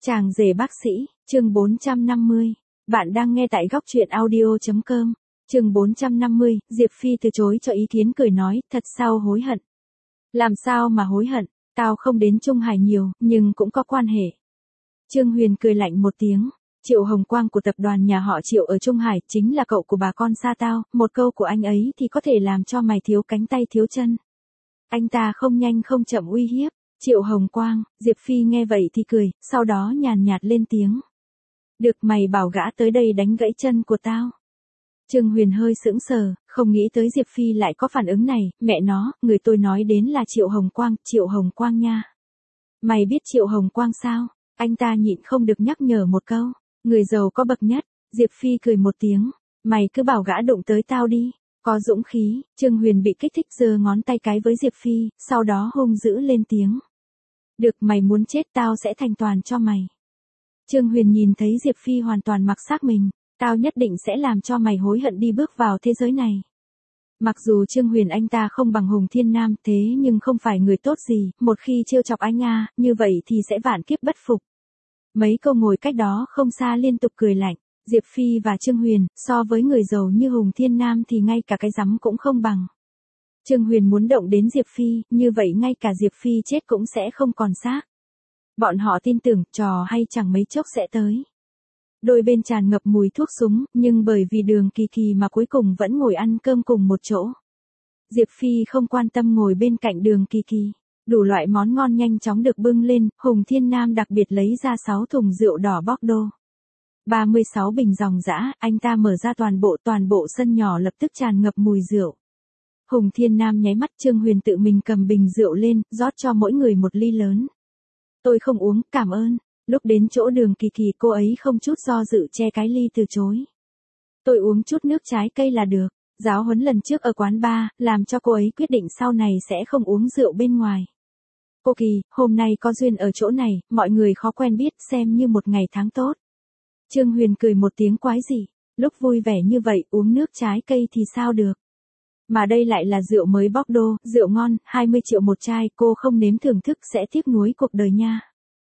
Chàng rể bác sĩ, chương 450. Bạn đang nghe tại góc truyện audio.com. Chương 450, Diệp Phi từ chối cho ý kiến cười nói, thật sao hối hận. Làm sao mà hối hận, tao không đến Trung Hải nhiều, nhưng cũng có quan hệ. Trương Huyền cười lạnh một tiếng, Triệu Hồng Quang của tập đoàn nhà họ Triệu ở Trung Hải chính là cậu của bà con xa tao, một câu của anh ấy thì có thể làm cho mày thiếu cánh tay thiếu chân. Anh ta không nhanh không chậm uy hiếp. Triệu Hồng Quang, Diệp Phi nghe vậy thì cười, sau đó nhàn nhạt lên tiếng. Được, mày bảo gã tới đây đánh gãy chân của tao. Trương Huyền hơi sững sờ, không nghĩ tới Diệp Phi lại có phản ứng này, mẹ nó, người tôi nói đến là Triệu Hồng Quang nha. Mày biết Triệu Hồng Quang sao? Anh ta nhịn không được nhắc nhở một câu, người giàu có bậc nhất. Diệp Phi cười một tiếng, mày cứ bảo gã đụng tới tao đi. Có dũng khí, Trương Huyền bị kích thích giơ ngón tay cái với Diệp Phi, sau đó hung dữ lên tiếng. Được, mày muốn chết tao sẽ thành toàn cho mày. Trương Huyền nhìn thấy Diệp Phi hoàn toàn mặc xác mình, tao nhất định sẽ làm cho mày hối hận đi bước vào thế giới này. Mặc dù Trương Huyền anh ta không bằng Hùng Thiên Nam thế nhưng không phải người tốt gì, một khi trêu chọc anh như vậy thì sẽ vạn kiếp bất phục. Mấy câu ngồi cách đó không xa liên tục cười lạnh, Diệp Phi và Trương Huyền, so với người giàu như Hùng Thiên Nam thì ngay cả cái rắm cũng không bằng. Trương Huyền muốn động đến Diệp Phi, như vậy ngay cả Diệp Phi chết cũng sẽ không còn xác. Bọn họ tin tưởng, trò hay chẳng mấy chốc sẽ tới. Đôi bên tràn ngập mùi thuốc súng, nhưng bởi vì Đường Kỳ Kỳ mà cuối cùng vẫn ngồi ăn cơm cùng một chỗ. Diệp Phi không quan tâm ngồi bên cạnh Đường Kỳ Kỳ. Đủ loại món ngon nhanh chóng được bưng lên, Hùng Thiên Nam đặc biệt lấy ra 6 thùng rượu đỏ Bordeaux. 36 bình ròng rã, anh ta mở ra toàn bộ sân nhỏ lập tức tràn ngập mùi rượu. Hùng Thiên Nam nháy mắt, Trương Huyền tự mình cầm bình rượu lên, rót cho mỗi người một ly lớn. Tôi không uống, cảm ơn. Lúc đến chỗ Đường Kỳ Kỳ cô ấy không chút do dự che cái ly từ chối. Tôi uống chút nước trái cây là được. Giáo huấn lần trước ở quán bar, làm cho cô ấy quyết định sau này sẽ không uống rượu bên ngoài. Cô Kỳ, hôm nay có duyên ở chỗ này, mọi người khó quen biết, xem như một ngày tháng tốt. Trương Huyền cười một tiếng quái dị, lúc vui vẻ như vậy uống nước trái cây thì sao được. Mà đây lại là rượu mới Bordeaux, rượu ngon, 20 triệu một chai, cô không nếm thưởng thức sẽ tiếc nuối cuộc đời nha.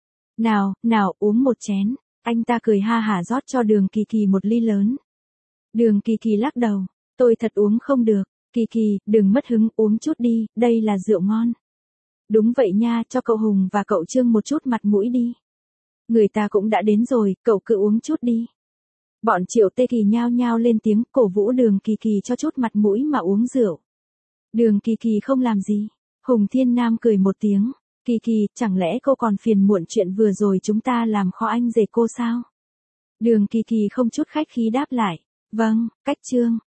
Nào, uống một chén. Anh ta cười ha hả rót cho Đường Kỳ Kỳ một ly lớn. Đường Kỳ Kỳ lắc đầu, tôi thật uống không được. Kỳ Kỳ, đừng mất hứng, uống chút đi, đây là rượu ngon. Đúng vậy nha, cho cậu Hùng và cậu Trương một chút mặt mũi đi. Người ta cũng đã đến rồi, cậu cứ uống chút đi. Bọn Triệu Tê Kỳ nhao nhao lên tiếng cổ vũ Đường Kỳ Kỳ cho chút mặt mũi mà uống rượu. Đường Kỳ Kỳ không làm gì. Hùng Thiên Nam cười một tiếng. Kỳ Kỳ, chẳng lẽ cô còn phiền muộn chuyện vừa rồi chúng ta làm khó anh rể cô sao? Đường Kỳ Kỳ không chút khách khí đáp lại. Vâng, cách Trương.